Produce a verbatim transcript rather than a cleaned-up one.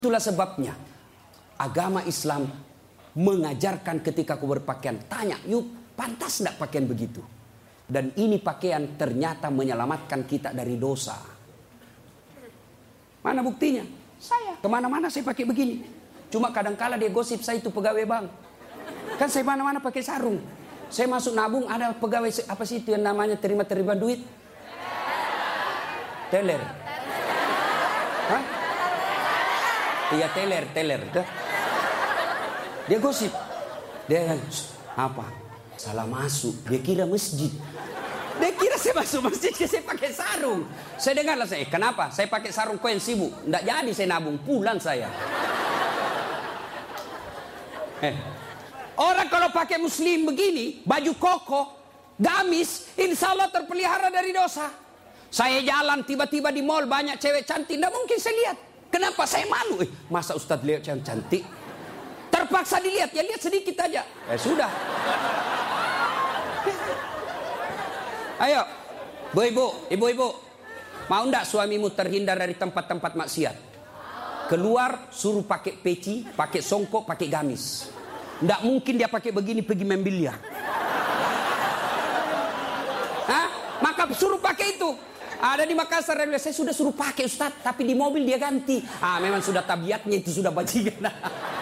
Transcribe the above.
Itulah sebabnya agama Islam mengajarkan ketika kau berpakaian, tanya, yuk pantas tidak pakaian begitu? Dan ini pakaian ternyata menyelamatkan kita dari dosa. Mana buktinya? Saya kemana-mana saya pakai begini. Cuma kadang-kala dia gosip saya itu pegawai bank. Kan saya mana-mana pakai sarung. Saya masuk nabung, ada pegawai apa sih itu yang namanya terima-terima duit? Teller. Hah? Iya teller, teller. Dia gosip. Dia apa? Salah masuk. Dia kira masjid. Dia kira saya masuk masjid, saya pakai sarung. Saya dengarlah saya, kenapa? Saya pakai sarung koin sibuk. Nggak jadi saya nabung, pulang saya. Eh. Orang kalau pakai muslim begini, baju koko, gamis, insya Allah terpelihara dari dosa. Saya jalan tiba-tiba di mall banyak cewek cantik, nggak mungkin saya lihat. Kenapa? Saya malu. Eh, masa Ustadz lihat yang cantik? Terpaksa dilihat, ya lihat sedikit aja. Eh sudah. Ayo, ibu-ibu, ibu-ibu, mau ndak suamimu terhindar dari tempat-tempat maksiat? Keluar, suruh pakai peci, pakai songkok, pakai gamis. Ndak mungkin dia pakai begini pergi main biliar. Hah? Maka suruh pakai itu. Ada di Makassar, saya sudah suruh pakai Ustadz, tapi di mobil dia ganti. Ah, memang sudah tabiatnya itu sudah bajingan.